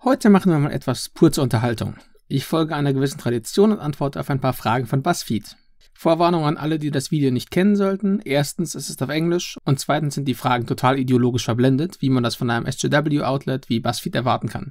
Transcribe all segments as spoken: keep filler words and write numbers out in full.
Heute machen wir mal etwas pur zur Unterhaltung. Ich folge einer gewissen Tradition und antworte auf ein paar Fragen von BuzzFeed. Vorwarnung an alle, die das Video nicht kennen sollten. Erstens ist es auf Englisch und zweitens sind die Fragen total ideologisch verblendet, wie man das von einem S J W-Outlet wie BuzzFeed erwarten kann.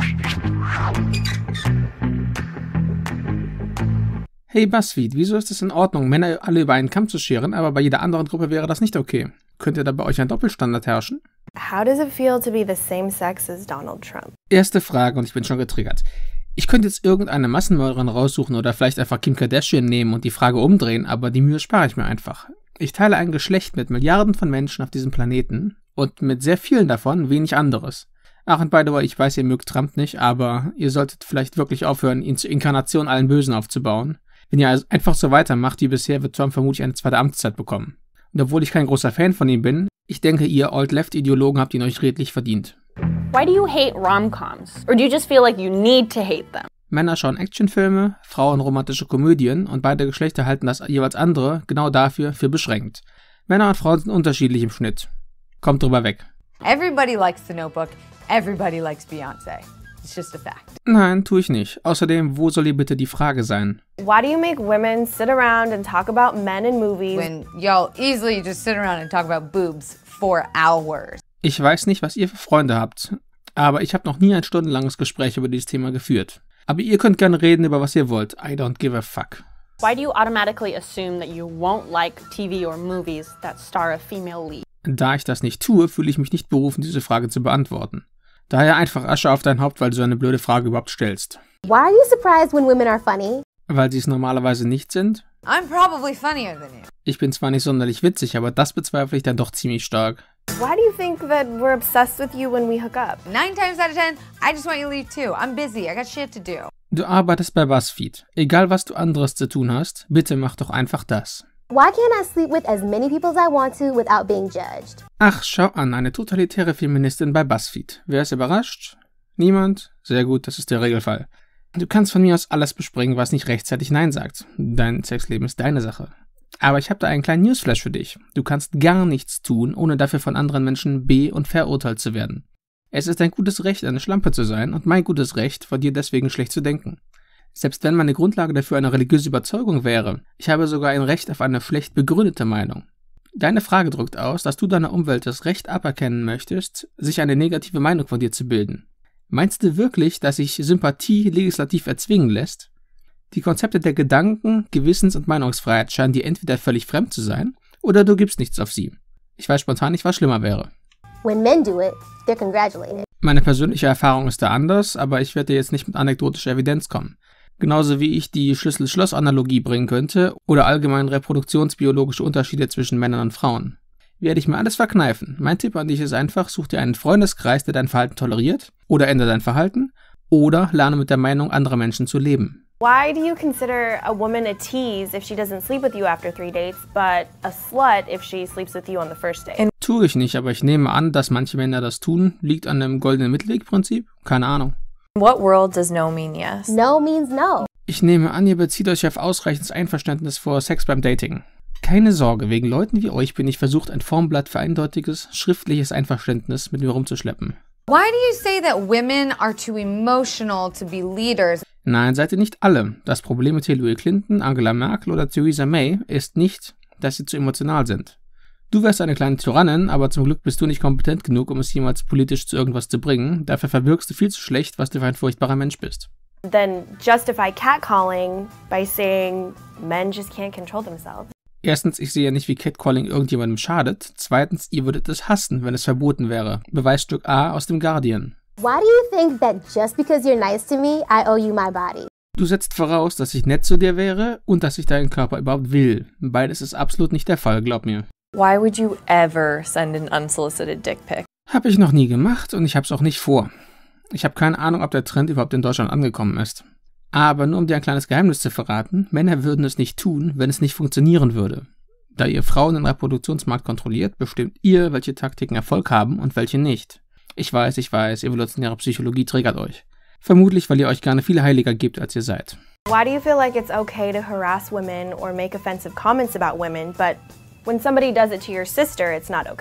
Hey BuzzFeed, wieso ist es in Ordnung, Männer alle über einen Kamm zu scheren, aber bei jeder anderen Gruppe wäre das nicht okay? Könnte da bei euch ein Doppelstandard herrschen? How does it feel to be the same sex as Donald Trump? Erste Frage und ich bin schon getriggert. Ich könnte jetzt irgendeine Massenmörderin raussuchen oder vielleicht einfach Kim Kardashian nehmen und die Frage umdrehen, aber die Mühe spare ich mir einfach. Ich teile ein Geschlecht mit Milliarden von Menschen auf diesem Planeten und mit sehr vielen davon wenig anderes. Ach, und by the way, ich weiß, ihr mögt Trump nicht, aber ihr solltet vielleicht wirklich aufhören, ihn zur Inkarnation allen Bösen aufzubauen. Wenn ihr also einfach so weitermacht wie bisher, wird Trump vermutlich eine zweite Amtszeit bekommen. Und obwohl ich kein großer Fan von ihm bin, ich denke, ihr Alt-Left-Ideologen habt ihn euch redlich verdient. Why do you hate rom-coms? Or do you just feel like you need to hate them? Männer schauen Actionfilme, Frauen romantische Komödien und beide Geschlechter halten das jeweils andere genau dafür für beschränkt. Männer und Frauen sind unterschiedlich im Schnitt. Kommt drüber weg. Everybody likes The Notebook, everybody likes Beyoncé. It's just a fact. Nein, tue ich nicht. Außerdem, wo soll hier bitte die Frage sein? Why do you make women sit around and talk about men in movies? When y'all easily just sit around and talk about boobs for hours. Ich weiß nicht, was ihr für Freunde habt, aber ich habe noch nie ein stundenlanges Gespräch über dieses Thema geführt. Aber ihr könnt gerne reden über was ihr wollt. I don't give a fuck. Why do you automatically assume that you won't like T V or movies that star a female lead? Da ich das nicht tue, fühle ich mich nicht berufen, diese Frage zu beantworten. Daher einfach Asche auf dein Haupt, weil du so eine blöde Frage überhaupt stellst. Why are you surprised when women are funny? Weil sie es normalerweise nicht sind? I'm probably funnier than you. Ich bin zwar nicht sonderlich witzig, aber das bezweifle ich dann doch ziemlich stark. Why do you think that we're obsessed with you when we hook up? Nine times out of ten, I just want you to leave too. I'm busy, I got shit to do. Du arbeitest bei BuzzFeed. Egal was du anderes zu tun hast, bitte mach doch einfach das. Why can't I sleep with as many people as I want to without being judged? Ach, schau an, eine totalitäre Feministin bei BuzzFeed. Wer ist überrascht? Niemand? Sehr gut, das ist der Regelfall. Du kannst von mir aus alles bespringen, was nicht rechtzeitig Nein sagt. Dein Sexleben ist deine Sache. Aber ich habe da einen kleinen Newsflash für dich. Du kannst gar nichts tun, ohne dafür von anderen Menschen be- und verurteilt zu werden. Es ist dein gutes Recht, eine Schlampe zu sein und mein gutes Recht, von dir deswegen schlecht zu denken. Selbst wenn meine Grundlage dafür eine religiöse Überzeugung wäre, ich habe sogar ein Recht auf eine schlecht begründete Meinung. Deine Frage drückt aus, dass du deiner Umwelt das Recht aberkennen möchtest, sich eine negative Meinung von dir zu bilden. Meinst du wirklich, dass sich Sympathie legislativ erzwingen lässt? Die Konzepte der Gedanken-, Gewissens- und Meinungsfreiheit scheinen dir entweder völlig fremd zu sein, oder du gibst nichts auf sie. Ich weiß spontan nicht, was schlimmer wäre. When men do it, they're congratulated. Meine persönliche Erfahrung ist da anders, aber ich werde jetzt nicht mit anekdotischer Evidenz kommen. Genauso wie ich die Schlüssel-Schloss-Analogie bringen könnte oder allgemein reproduktionsbiologische Unterschiede zwischen Männern und Frauen. Werde ich mir alles verkneifen. Mein Tipp an dich ist einfach, such dir einen Freundeskreis, der dein Verhalten toleriert, oder ändere dein Verhalten, oder lerne mit der Meinung anderer Menschen zu leben. Why do you consider a woman a tease if she doesn't sleep with you after three dates, but a slut if she sleeps with you on the first date? Tue ich nicht, aber ich nehme an, dass manche Männer das tun. Liegt an dem goldenen Mittelweg-Prinzip? Keine Ahnung. What world does no mean yes? No means no. Ich nehme an, ihr bezieht euch auf ausreichendes Einverständnis vor Sex beim Dating. Keine Sorge, wegen Leuten wie euch bin ich versucht, ein Formblatt für eindeutiges, schriftliches Einverständnis mit mir rumzuschleppen. Why do you say that women are too emotional to be leaders? Nein, seid ihr nicht alle. Das Problem mit Hillary Clinton, Angela Merkel oder Theresa May ist nicht, dass sie zu emotional sind. Du wärst eine kleine Tyrannin, aber zum Glück bist du nicht kompetent genug, um es jemals politisch zu irgendwas zu bringen. Dafür verbirgst du viel zu schlecht, was du für ein furchtbarer Mensch bist. Then justify catcalling by saying men just can't control themselves. Erstens, ich sehe ja nicht, wie Catcalling irgendjemandem schadet. Zweitens, ihr würdet es hassen, wenn es verboten wäre. Beweisstück A aus dem Guardian. Why do you think that just because you're nice to me, I owe you my body? Du setzt voraus, dass ich nett zu dir wäre und dass ich deinen Körper überhaupt will. Beides ist absolut nicht der Fall, glaub mir. Why would you ever send an unsolicited dick pic? Hab ich noch nie gemacht und ich hab's auch nicht vor. Ich habe keine Ahnung, ob der Trend überhaupt in Deutschland angekommen ist. Aber nur um dir ein kleines Geheimnis zu verraten, Männer würden es nicht tun, wenn es nicht funktionieren würde. Da ihr Frauen den Reproduktionsmarkt kontrolliert, bestimmt ihr, welche Taktiken Erfolg haben und welche nicht. Ich weiß, ich weiß, evolutionäre Psychologie triggert euch. Vermutlich, weil ihr euch gerne viel heiliger gebt, als ihr seid. Why do you feel like it's okay to harass women or make offensive comments about women, but when somebody does it to your sister, it's not okay?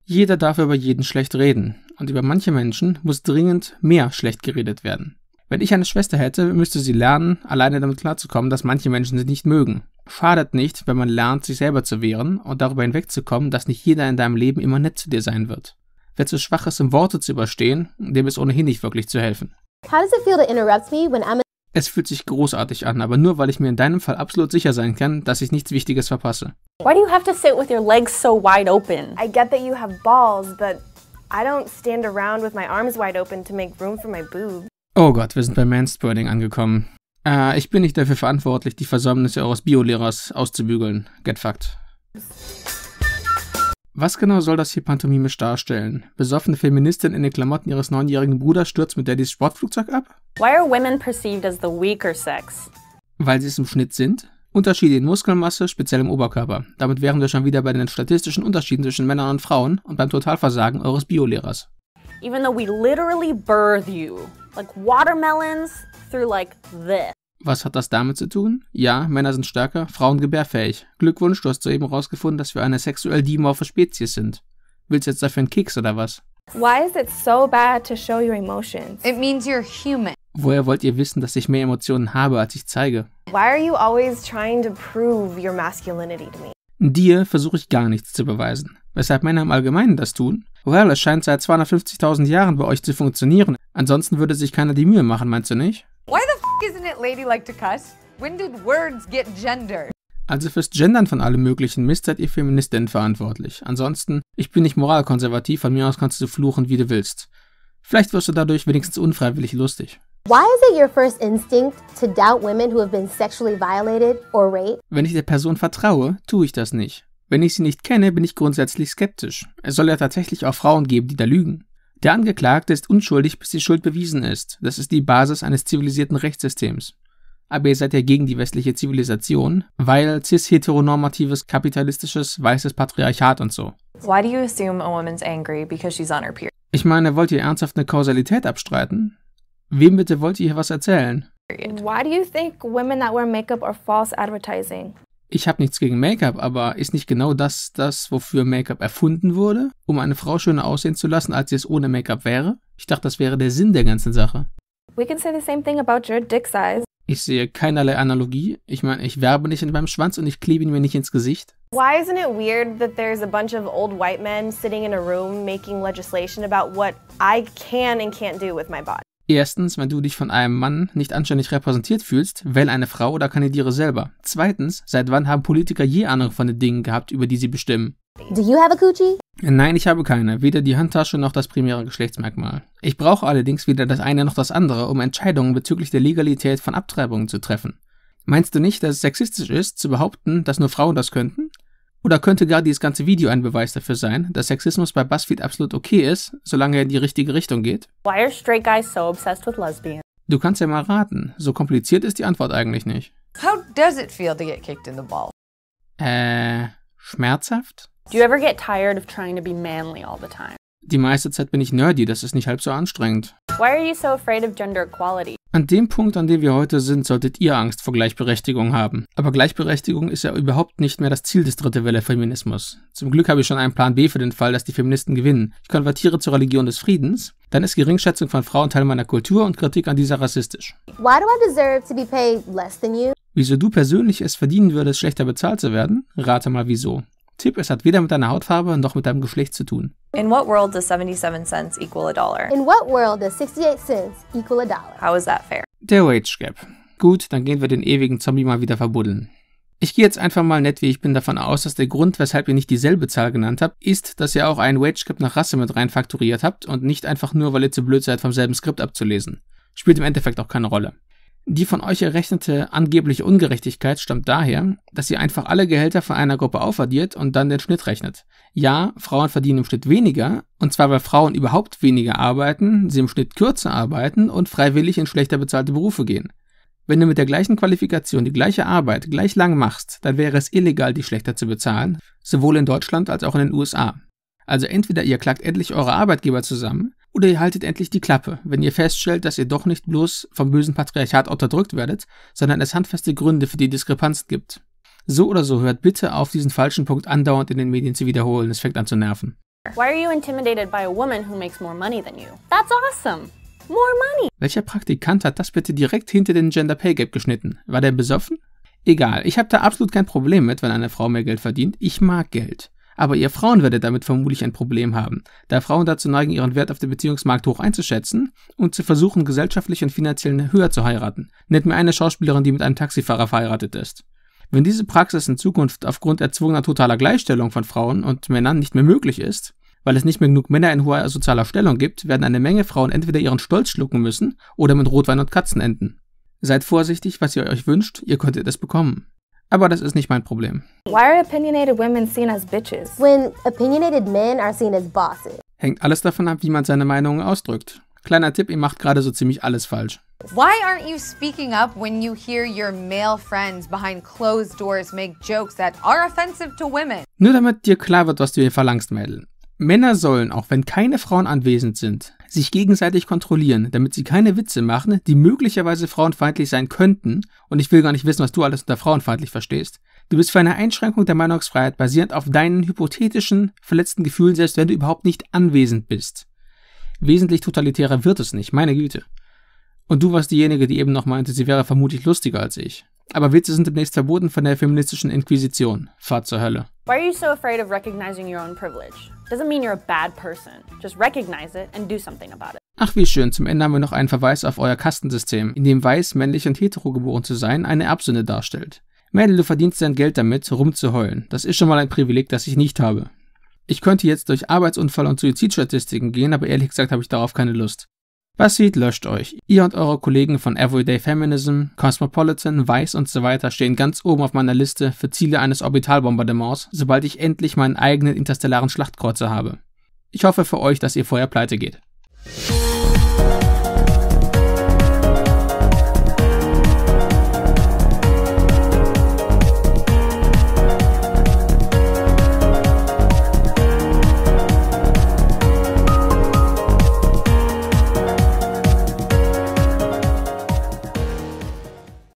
Jeder darf über jeden schlecht reden. Und über manche Menschen muss dringend mehr schlecht geredet werden. Wenn ich eine Schwester hätte, müsste sie lernen, alleine damit klarzukommen, dass manche Menschen sie nicht mögen. Schadet nicht, wenn man lernt, sich selber zu wehren und darüber hinwegzukommen, dass nicht jeder in deinem Leben immer nett zu dir sein wird. Wer zu schwach ist, um Worte zu überstehen, dem ist ohnehin nicht wirklich zu helfen. How does it feel to interrupt me when I'm Es fühlt sich großartig an, aber nur, weil ich mir in deinem Fall absolut sicher sein kann, dass ich nichts Wichtiges verpasse. Why do you have to sit with your legs so wide open? I get that you have balls, but I don't stand around with my arms wide open to make room for my boobs. Oh Gott, wir sind bei Mansplaining angekommen. Äh, ich bin nicht dafür verantwortlich, die Versäumnisse eures Biolehrers auszubügeln. Get fucked. Was genau soll das hier pantomimisch darstellen? Besoffene Feministin in den Klamotten ihres neunjährigen Bruders stürzt mit Daddys Sportflugzeug ab? Why are women perceived as the weaker sex? Weil sie es im Schnitt sind? Unterschiede in Muskelmasse, speziell im Oberkörper. Damit wären wir schon wieder bei den statistischen Unterschieden zwischen Männern und Frauen und beim Totalversagen eures Biolehrers. Even though we literally birth you, like watermelons, through like this. Was hat das damit zu tun? Ja, Männer sind stärker, Frauen gebärfähig. Glückwunsch, du hast soeben herausgefunden, dass wir eine sexuell dimorphe Spezies sind. Willst du jetzt dafür einen Keks oder was? Why is it so bad to show your emotions? It means you're human. Woher wollt ihr wissen, dass ich mehr Emotionen habe, als ich zeige? Why are you always trying to prove your masculinity to me? Dir versuche ich gar nichts zu beweisen. Weshalb Männer im Allgemeinen das tun? Well, es scheint seit zweihundertfünfzigtausend Jahren bei euch zu funktionieren. Ansonsten würde sich keiner die Mühe machen, meinst du nicht? Why the f isn't it ladylike to cuss? When did words get gendered? Also fürs Gendern von allem möglichen Mist seid ihr Feministinnen verantwortlich. Ansonsten, ich bin nicht moralkonservativ, von mir aus kannst du fluchen, wie du willst. Vielleicht wirst du dadurch wenigstens unfreiwillig lustig. Why is it your first instinct to doubt women who have been sexually violated or raped? Wenn ich der Person vertraue, tue ich das nicht. Wenn ich sie nicht kenne, bin ich grundsätzlich skeptisch. Es soll ja tatsächlich auch Frauen geben, die da lügen. Der Angeklagte ist unschuldig, bis die Schuld bewiesen ist. Das ist die Basis eines zivilisierten Rechtssystems. Aber ihr seid ja gegen die westliche Zivilisation, weil cis-heteronormatives, kapitalistisches, weißes Patriarchat und so. Why do you assume a woman's angry because she's on her period? Ich meine, wollt ihr ernsthaft eine Kausalität abstreiten? Wem bitte wollt ihr hier was erzählen? Why do you think women that wear makeup are false advertising? Ich habe nichts gegen Make-up, aber ist nicht genau das das, wofür Make-up erfunden wurde? Um eine Frau schöner aussehen zu lassen, als sie es ohne Make-up wäre? Ich dachte, das wäre der Sinn der ganzen Sache. We can say the same thing about your dick size. Ich sehe keinerlei Analogie. Ich meine, ich werbe nicht in meinem Schwanz und ich klebe ihn mir nicht ins Gesicht. Why isn't it weird that there's a bunch of old white men sitting in a room making legislation about what I can and can't do with my body? Erstens, wenn du dich von einem Mann nicht anständig repräsentiert fühlst, wähl eine Frau oder kandidiere selber. Zweitens, seit wann haben Politiker je Ahnung von den Dingen gehabt, über die sie bestimmen? Do you have a coochie? Nein, ich habe keine. Weder die Handtasche noch das primäre Geschlechtsmerkmal. Ich brauche allerdings weder das eine noch das andere, um Entscheidungen bezüglich der Legalität von Abtreibungen zu treffen. Meinst du nicht, dass es sexistisch ist, zu behaupten, dass nur Frauen das könnten? Oder könnte gar dieses ganze Video ein Beweis dafür sein, dass Sexismus bei BuzzFeed absolut okay ist, solange er in die richtige Richtung geht? Why are straight guys so obsessed with lesbians? Du kannst ja mal raten. So kompliziert ist die Antwort eigentlich nicht. How does it feel to get kicked in the ball? Äh, schmerzhaft? Do you ever get tired of trying to be manly all the time? Die meiste Zeit bin ich nerdy, das ist nicht halb so anstrengend. Why are you so afraid of gender equality? An dem Punkt, an dem wir heute sind, solltet ihr Angst vor Gleichberechtigung haben. Aber Gleichberechtigung ist ja überhaupt nicht mehr das Ziel des dritte Welle Feminismus. Zum Glück habe ich schon einen Plan B für den Fall, dass die Feministen gewinnen. Ich konvertiere zur Religion des Friedens. Dann ist Geringschätzung von Frauen Teil meiner Kultur und Kritik an dieser rassistisch. Why do I deserve to be paid less than you? Wieso du persönlich es verdienen würdest, schlechter bezahlt zu werden? Rate mal wieso. Tipp, es hat weder mit deiner Hautfarbe noch mit deinem Geschlecht zu tun. In what world does seventy-seven cents equal a dollar? In what world does sixty-eight cents equal a dollar? How is that fair? Der Wage Gap. Gut, dann gehen wir den ewigen Zombie mal wieder verbuddeln. Ich gehe jetzt einfach mal nett wie ich bin davon aus, dass der Grund, weshalb ihr nicht dieselbe Zahl genannt habt, ist, dass ihr auch einen Wage Gap nach Rasse mit rein fakturiert habt und nicht einfach nur, weil ihr zu blöd seid, vom selben Skript abzulesen. Spielt im Endeffekt auch keine Rolle. Die von euch errechnete angebliche Ungerechtigkeit stammt daher, dass ihr einfach alle Gehälter von einer Gruppe aufaddiert und dann den Schnitt rechnet. Ja, Frauen verdienen im Schnitt weniger, und zwar weil Frauen überhaupt weniger arbeiten, sie im Schnitt kürzer arbeiten und freiwillig in schlechter bezahlte Berufe gehen. Wenn du mit der gleichen Qualifikation die gleiche Arbeit gleich lang machst, dann wäre es illegal, die schlechter zu bezahlen, sowohl in Deutschland als auch in den U S A. Also entweder ihr klagt endlich eure Arbeitgeber zusammen, oder ihr haltet endlich die Klappe, wenn ihr feststellt, dass ihr doch nicht bloß vom bösen Patriarchat unterdrückt werdet, sondern es handfeste Gründe für die Diskrepanz gibt. So oder so hört bitte auf, diesen falschen Punkt andauernd in den Medien zu wiederholen, es fängt an zu nerven. Why are you intimidated by a woman who makes more money than you? That's awesome. More money. Welcher Praktikant hat das bitte direkt hinter den Gender Pay Gap geschnitten? War der besoffen? Egal, ich habe da absolut kein Problem mit, wenn eine Frau mehr Geld verdient. Ich mag Geld. Aber ihr Frauen werdet damit vermutlich ein Problem haben, da Frauen dazu neigen, ihren Wert auf dem Beziehungsmarkt hoch einzuschätzen und zu versuchen, gesellschaftlich und finanziell höher zu heiraten. Nennt mir eine Schauspielerin, die mit einem Taxifahrer verheiratet ist. Wenn diese Praxis in Zukunft aufgrund erzwungener totaler Gleichstellung von Frauen und Männern nicht mehr möglich ist, weil es nicht mehr genug Männer in hoher sozialer Stellung gibt, werden eine Menge Frauen entweder ihren Stolz schlucken müssen oder mit Rotwein und Katzen enden. Seid vorsichtig, was ihr euch wünscht, ihr könntet es bekommen. Aber das ist nicht mein Problem. Why are opinionated women seen as bitches? When opinionated men are seen as bosses. Hängt alles davon ab, wie man seine Meinungen ausdrückt. Kleiner Tipp, ihr macht gerade so ziemlich alles falsch. Why aren't you speaking up when you hear your male friends behind closed doors make jokes that are offensive to women? Nur damit dir klar wird, was du hier verlangst, Mädel. Männer sollen, auch wenn keine Frauen anwesend sind, sich gegenseitig kontrollieren, damit sie keine Witze machen, die möglicherweise frauenfeindlich sein könnten, und ich will gar nicht wissen, was du alles unter frauenfeindlich verstehst. Du bist für eine Einschränkung der Meinungsfreiheit basierend auf deinen hypothetischen, verletzten Gefühlen, selbst wenn du überhaupt nicht anwesend bist. Wesentlich totalitärer wird es nicht, meine Güte. Und du warst diejenige, die eben noch meinte, sie wäre vermutlich lustiger als ich. Aber Witze sind demnächst verboten von der feministischen Inquisition. Fahrt zur Hölle. Why are you so afraid of recognizing your own privilege? Doesn't mean you're a bad person. Just recognize it and do something about it. Ach, wie schön. Zum Ende haben wir noch einen Verweis auf euer Kastensystem, in dem weiß, männlich und hetero geboren zu sein eine Erbsünde darstellt. Mädel, du verdienst dein Geld damit, rumzuheulen. Das ist schon mal ein Privileg, das ich nicht habe. Ich könnte jetzt durch Arbeitsunfall- und Suizidstatistiken gehen, aber ehrlich gesagt habe ich darauf keine Lust. BuzzFeed löscht euch. Ihr und eure Kollegen von Everyday Feminism, Cosmopolitan, Vice und so weiter stehen ganz oben auf meiner Liste für Ziele eines Orbitalbombardements, sobald ich endlich meinen eigenen interstellaren Schlachtkreuzer habe. Ich hoffe für euch, dass ihr vorher pleite geht.